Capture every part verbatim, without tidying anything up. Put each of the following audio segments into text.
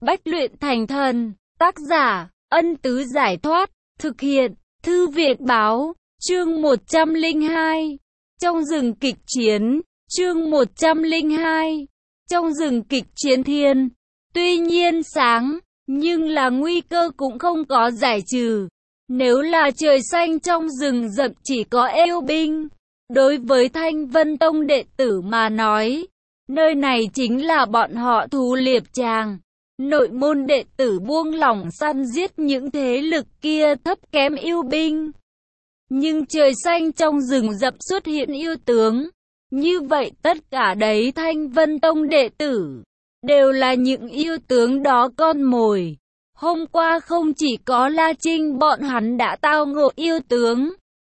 Bách luyện thành thần. Tác giả, Ân Tứ Giải Thoát. Thực hiện, Thư viện Báo. Chương một trăm lẻ hai. Trong rừng kịch chiến. Chương một trăm lẻ hai. Trong rừng kịch chiến thiên. Tuy nhiên sáng, nhưng là nguy cơ cũng không có giải trừ. Nếu là trời xanh trong rừng rậm chỉ có yêu binh. Đối với Thanh Vân Tông đệ tử mà nói, nơi này chính là bọn họ thú liệp tràng. Nội môn đệ tử buông lỏng săn giết những thế lực kia thấp kém yêu binh. Nhưng trời xanh trong rừng rậm xuất hiện yêu tướng. Như vậy tất cả đấy Thanh Vân Tông đệ tử đều là những yêu tướng đó con mồi. Hôm qua không chỉ có La Trinh bọn hắn đã tao ngộ yêu tướng.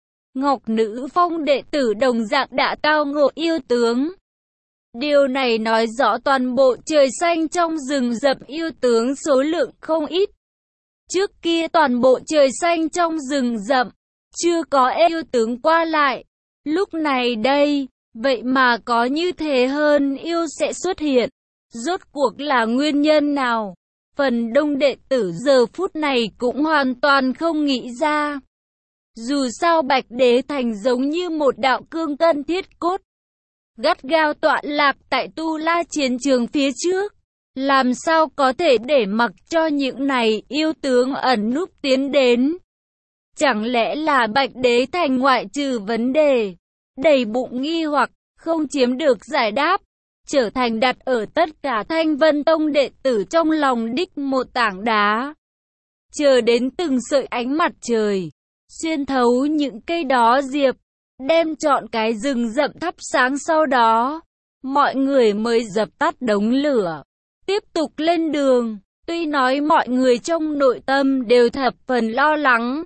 Ngọc Nữ Phong đệ tử đồng dạng đã tao ngộ yêu tướng. Điều này nói rõ toàn bộ trời xanh trong rừng rậm yêu tướng số lượng không ít. Trước kia toàn bộ trời xanh trong rừng rậm chưa có yêu tướng qua lại. Lúc này đây, vậy mà có như thế hơn yêu sẽ xuất hiện. Rốt cuộc là nguyên nhân nào? Phần đông đệ tử giờ phút này cũng hoàn toàn không nghĩ ra. Dù sao Bạch Đế Thành giống như một đạo cương cân thiết cốt, gắt gao tọa lạc tại Tu La chiến trường phía trước. Làm sao có thể để mặc cho những này yêu tướng ẩn núp tiến đến? Chẳng lẽ là Bạch Đế Thành ngoại trừ vấn đề đầy bụng nghi hoặc không chiếm được giải đáp, trở thành đặt ở tất cả Thanh Vân Tông đệ tử trong lòng đích một tảng đá. Chờ đến từng sợi ánh mặt trời xuyên thấu những cây đó diệp, đem trọn cái rừng rậm thắp sáng, sau đó mọi người mới dập tắt đống lửa, tiếp tục lên đường. Tuy nói mọi người trong nội tâm đều thập phần lo lắng,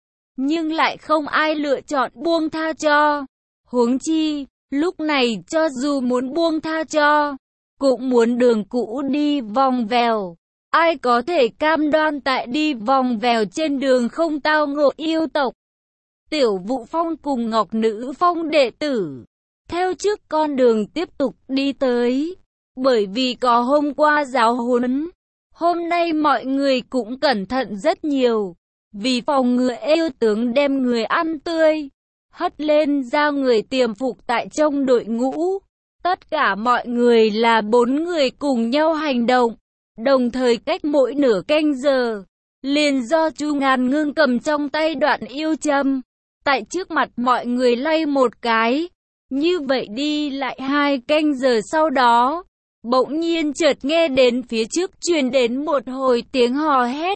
nhưng lại không ai lựa chọn buông tha cho. Huống chi, lúc này cho dù muốn buông tha cho, cũng muốn đường cũ đi vòng vèo. Ai có thể cam đoan tại đi vòng vèo trên đường không tao ngộ yêu tộc? Tiểu Vũ Phong cùng Ngọc Nữ Phong đệ tử theo trước con đường tiếp tục đi tới. Bởi vì có hôm qua giáo huấn, hôm nay mọi người cũng cẩn thận rất nhiều. Vì phòng ngừa yêu tướng đem người ăn tươi, hất lên ra người tiềm phục tại trong đội ngũ. Tất cả mọi người là bốn người cùng nhau hành động. Đồng thời cách mỗi nửa canh giờ, liền do Chu Ngàn Ngưng cầm trong tay đoạn yêu châm, tại trước mặt mọi người lay một cái. Như vậy đi lại hai canh giờ sau đó, bỗng nhiên chợt nghe đến phía trước truyền đến một hồi tiếng hò hét.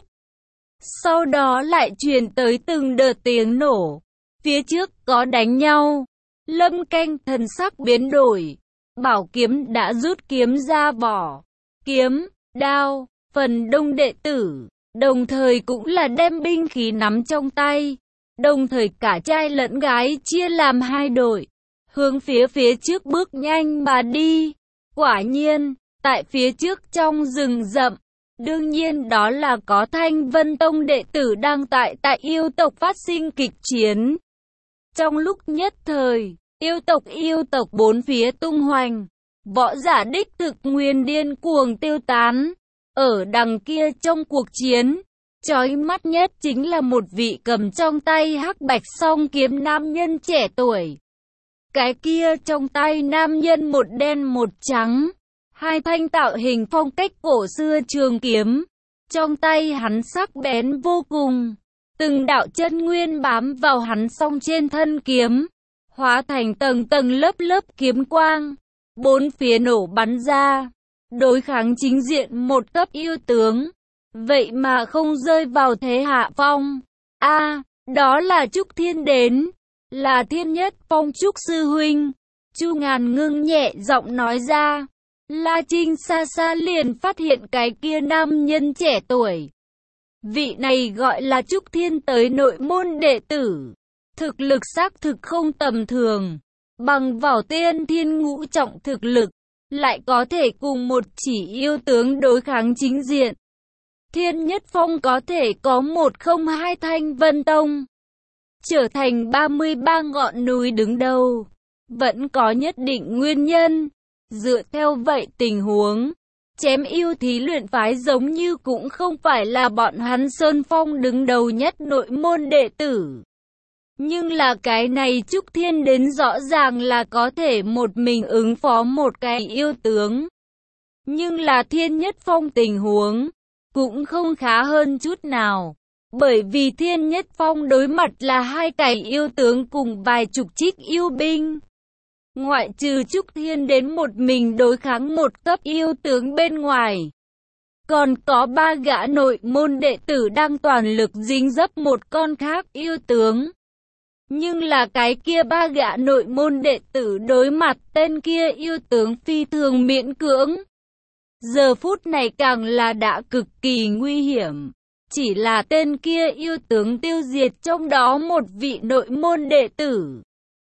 Sau đó lại truyền tới từng đợt tiếng nổ. Phía trước có đánh nhau. Lâm Canh thần sắc biến đổi. Bảo kiếm đã rút kiếm ra vỏ. Kiếm, đao, phần đông đệ tử đồng thời cũng là đem binh khí nắm trong tay. Đồng thời cả trai lẫn gái chia làm hai đội, hướng phía phía trước bước nhanh mà đi. Quả nhiên, tại phía trước trong rừng rậm, đương nhiên đó là có Thanh Vân Tông đệ tử đang tại tại yêu tộc phát sinh kịch chiến. Trong lúc nhất thời, yêu tộc yêu tộc bốn phía tung hoành, võ giả đích thực nguyên điên cuồng tiêu tán. Ở đằng kia trong cuộc chiến, chói mắt nhất chính là một vị cầm trong tay hắc bạch song kiếm nam nhân trẻ tuổi. Cái kia trong tay nam nhân một đen một trắng, hai thanh tạo hình phong cách cổ xưa trường kiếm. Trong tay hắn sắc bén vô cùng, từng đạo chân nguyên bám vào hắn song trên thân kiếm, hóa thành tầng tầng lớp lớp kiếm quang, bốn phía nổ bắn ra, đối kháng chính diện một cấp yêu tướng. Vậy mà không rơi vào thế hạ phong. A, à, đó là Trúc Thiên đến, là Thiên Nhất Phong Trúc sư huynh. Chu Ngàn Ngưng nhẹ giọng nói ra. La Trinh xa xa liền phát hiện cái kia nam nhân trẻ tuổi. Vị này gọi là Trúc Thiên tới nội môn đệ tử, thực lực xác thực không tầm thường, bằng vào tiên thiên ngũ trọng thực lực, lại có thể cùng một chỉ yêu tướng đối kháng chính diện. Thiên Nhất Phong có thể có một không hai Thanh Vân Tông, trở thành ba mươi ba ngọn núi đứng đầu, vẫn có nhất định nguyên nhân. Dựa theo vậy tình huống, Chém yêu thí luyện phái giống như cũng không phải là bọn hắn Sơn Phong đứng đầu nhất nội môn đệ tử. Nhưng là cái này Trúc Thiên đến rõ ràng là có thể một mình ứng phó một cái yêu tướng. Nhưng là Thiên Nhất Phong tình huống cũng không khá hơn chút nào. Bởi vì Thiên Nhất Phong đối mặt là hai cái yêu tướng cùng vài chục trích yêu binh. Ngoại trừ Trúc Thiên đến một mình đối kháng một cấp yêu tướng bên ngoài. Còn có ba gã nội môn đệ tử đang toàn lực dính dấp một con khác yêu tướng. Nhưng là cái kia ba gã nội môn đệ tử đối mặt tên kia yêu tướng phi thường miễn cưỡng. Giờ phút này càng là đã cực kỳ nguy hiểm. Chỉ là tên kia yêu tướng tiêu diệt trong đó một vị nội môn đệ tử.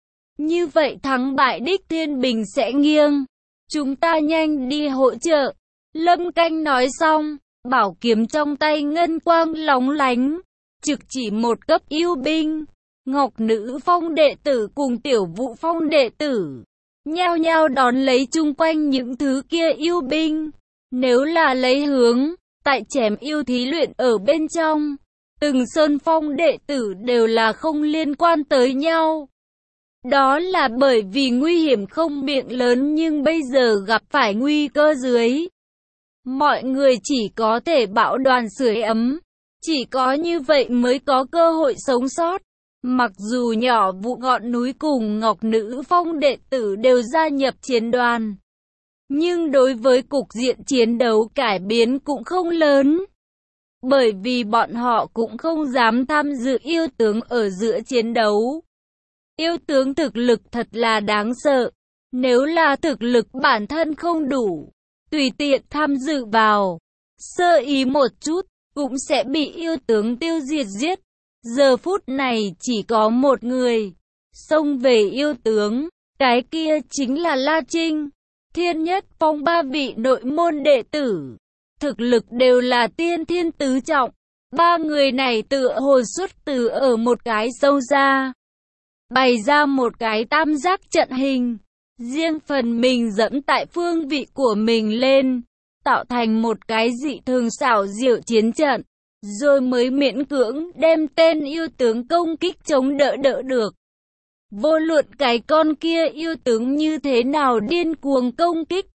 Như vậy thắng bại đích thiên bình sẽ nghiêng. Chúng ta nhanh đi hỗ trợ. Lâm Canh nói xong, bảo kiếm trong tay ngân quang lóng lánh. Trực chỉ một cấp yêu binh. Ngọc Nữ Phong đệ tử cùng Tiểu Vũ Phong đệ tử. Nhao nhao đón lấy chung quanh những thứ kia yêu binh. Nếu là lấy hướng, tại chém yêu thí luyện ở bên trong. Từng Sơn Phong đệ tử đều là không liên quan tới nhau. Đó là bởi vì nguy hiểm không miệng lớn nhưng bây giờ gặp phải nguy cơ dưới. Mọi người chỉ có thể bão đoàn sưởi ấm. Chỉ có như vậy mới có cơ hội sống sót. Mặc dù nhỏ vụ ngọn núi cùng Ngọc Nữ Phong đệ tử đều gia nhập chiến đoàn. Nhưng đối với cục diện chiến đấu cải biến cũng không lớn. Bởi vì bọn họ cũng không dám tham dự yêu tướng ở giữa chiến đấu. Yêu tướng thực lực thật là đáng sợ. Nếu là thực lực bản thân không đủ, tùy tiện tham dự vào, sơ ý một chút, cũng sẽ bị yêu tướng tiêu diệt giết. Giờ phút này chỉ có một người xông về yêu tướng, cái kia chính là La Trinh. Thiên Nhất Phong ba vị nội môn đệ tử, thực lực đều là tiên thiên tứ trọng. Ba người này tựa hồ xuất từ ở một cái sâu ra, bày ra một cái tam giác trận hình, riêng phần mình dẫm tại phương vị của mình lên, tạo thành một cái dị thường xảo diệu chiến trận, rồi mới miễn cưỡng đem tên yêu tướng công kích chống đỡ đỡ được. Vô luận cái con kia yêu tướng như thế nào điên cuồng công kích,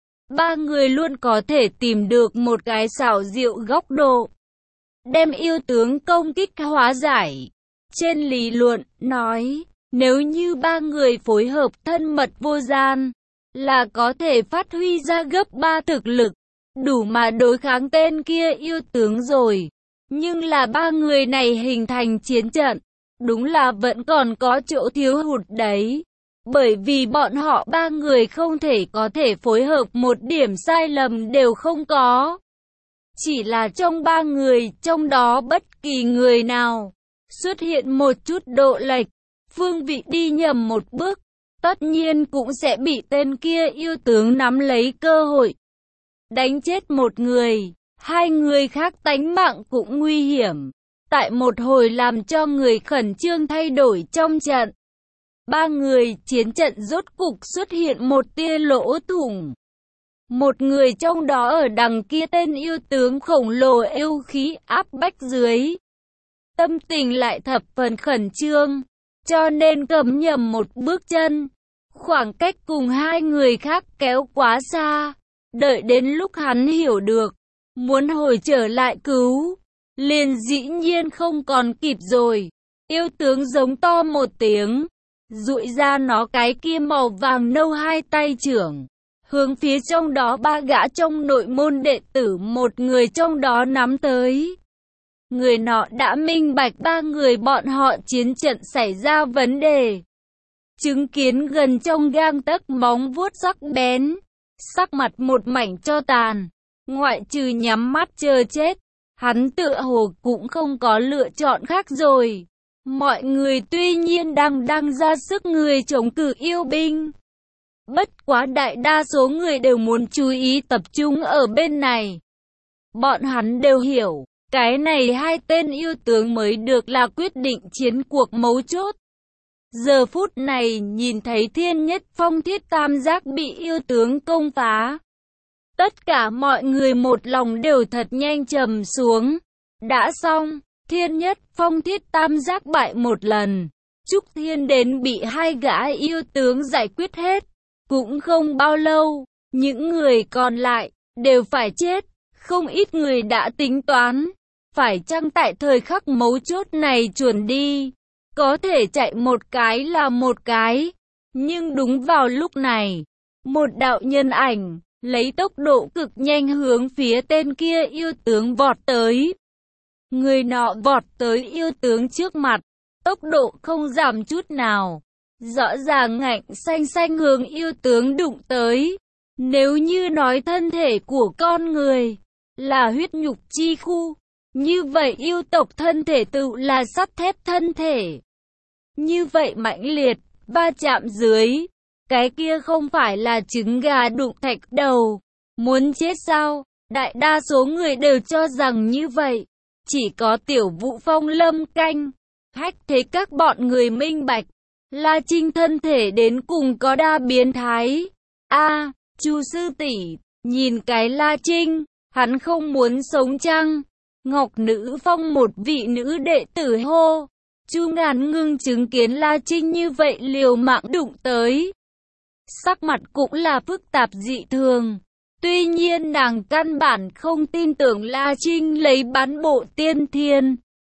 ba người luôn có thể tìm được một cái xảo diệu góc độ, đem yêu tướng công kích hóa giải. Trên lý luận nói, nếu như ba người phối hợp thân mật vô gian, là có thể phát huy ra gấp ba thực lực, đủ mà đối kháng tên kia yêu tướng rồi. Nhưng là ba người này hình thành chiến trận, đúng là vẫn còn có chỗ thiếu hụt đấy. Bởi vì bọn họ ba người không thể có thể phối hợp, một điểm sai lầm đều không có. Chỉ là trong ba người, trong đó bất kỳ người nào xuất hiện một chút độ lệch, phương vị đi nhầm một bước, tất nhiên cũng sẽ bị tên kia yêu tướng nắm lấy cơ hội đánh chết một người. Hai người khác tánh mạng cũng nguy hiểm. Tại một hồi làm cho người khẩn trương thay đổi trong trận, ba người chiến trận rốt cục xuất hiện một tia lỗ thủng. Một người trong đó ở đằng kia tên yêu tướng khổng lồ yêu khí áp bách dưới, tâm tình lại thập phần khẩn trương, cho nên cầm nhầm một bước chân, khoảng cách cùng hai người khác kéo quá xa. Đợi đến lúc hắn hiểu được, muốn hồi trở lại cứu, liền dĩ nhiên không còn kịp rồi. Yêu tướng giống to một tiếng, duỗi ra nó cái kia màu vàng nâu hai tay trưởng, hướng phía trong đó ba gã trong nội môn đệ tử, một người trong đó nắm tới. Người nọ đã minh bạch ba người bọn họ chiến trận xảy ra vấn đề. Chứng kiến gần trong gang tấc móng vuốt sắc bén, sắc mặt một mảnh tro tàn, ngoại trừ nhắm mắt chờ chết, hắn tựa hồ cũng không có lựa chọn khác rồi. Mọi người tuy nhiên đang đang ra sức người chống cự yêu binh, bất quá đại đa số người đều muốn chú ý tập trung ở bên này. Bọn hắn đều hiểu, cái này hai tên yêu tướng mới được là quyết định chiến cuộc mấu chốt. Giờ phút này nhìn thấy Thiên Nhất Phong thiết tam giác bị yêu tướng công phá, Tất cả mọi người một lòng đều thật nhanh trầm xuống. Đã xong, Thiên Nhất Phong Thiết tam giác bại một lần. Trúc Thiên đến bị hai gã yêu tướng giải quyết hết. Cũng không bao lâu, những người còn lại đều phải chết. Không ít người đã tính toán, phải chăng tại thời khắc mấu chốt này chuẩn đi, có thể chạy một cái là một cái. Nhưng đúng vào lúc này, một đạo nhân ảnh lấy tốc độ cực nhanh hướng phía tên kia yêu tướng vọt tới. Người nọ vọt tới yêu tướng trước mặt, tốc độ không giảm chút nào, rõ ràng ngạnh xanh xanh hướng yêu tướng đụng tới. Nếu như nói thân thể của con người là huyết nhục chi khu, như vậy yêu tộc thân thể tự là sắt thép thân thể. Như vậy mãnh liệt, va chạm dưới, cái kia không phải là trứng gà đụng thạch đầu. Muốn chết sao? Đại đa số người đều cho rằng như vậy. Chỉ có Tiểu Vũ Phong Lâm Canh, Hách Thế các bọn người minh bạch, La Trinh thân thể đến cùng có đa biến thái. A, à, Chu sư tỷ, nhìn cái La Trinh, hắn không muốn sống chăng? Ngọc Nữ Phong một vị nữ đệ tử hô. Chu Ngàn Ngưng chứng kiến La Trinh như vậy liều mạng đụng tới. Sắc mặt cũng là phức tạp dị thường. Tuy nhiên nàng căn bản không tin tưởng La Trinh lấy bán bộ tiên thiên.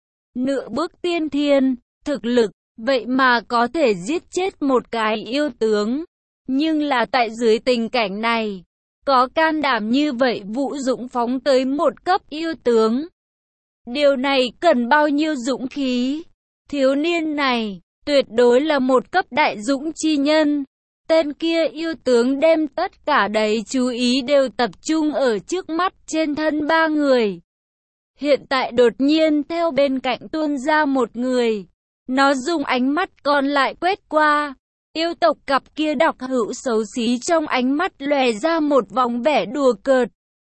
Nửa bước tiên thiên, thực lực, vậy mà có thể giết chết một cái yêu tướng. Nhưng là tại dưới tình cảnh này, có can đảm như vậy Vũ Dũng phóng tới một cấp yêu tướng. Điều này cần bao nhiêu dũng khí? Thiếu niên này, tuyệt đối là một cấp đại dũng chi nhân. Tên kia yêu tướng đem tất cả đầy chú ý đều tập trung ở trước mắt trên thân ba người. Hiện tại đột nhiên theo bên cạnh tuôn ra một người. Nó dùng ánh mắt còn lại quét qua. Yêu tộc cặp kia độc hữu xấu xí trong ánh mắt lòe ra một vòng vẻ đùa cợt.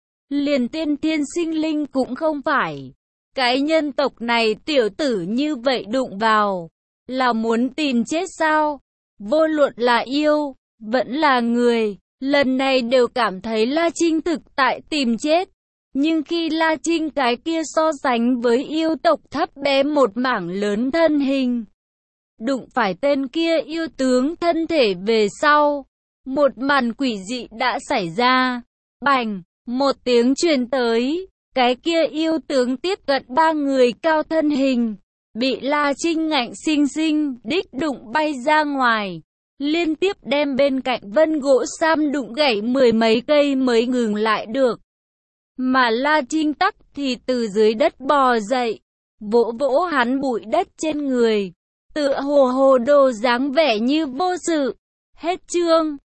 Liền tiên thiên sinh linh cũng không phải. Cái nhân tộc này tiểu tử như vậy đụng vào, là muốn tìm chết sao? Vô luận là yêu, vẫn là người, lần này đều cảm thấy La Trinh thực tại tìm chết. Nhưng khi La Trinh cái kia so sánh với yêu tộc thấp bé một mảng lớn thân hình, đụng phải tên kia yêu tướng thân thể về sau, một màn quỷ dị đã xảy ra. Bành, một tiếng truyền tới, cái kia yêu tướng tiếp cận ba người cao thân hình, bị La Trinh ngạnh sinh sinh đích đụng bay ra ngoài, liên tiếp đem bên cạnh vân gỗ sam đụng gãy mười mấy cây mới ngừng lại được. Mà La Trinh tắc thì từ dưới đất bò dậy, vỗ vỗ hắn bụi đất trên người, tựa hồ hồ đồ dáng vẻ như vô sự. Hết chương.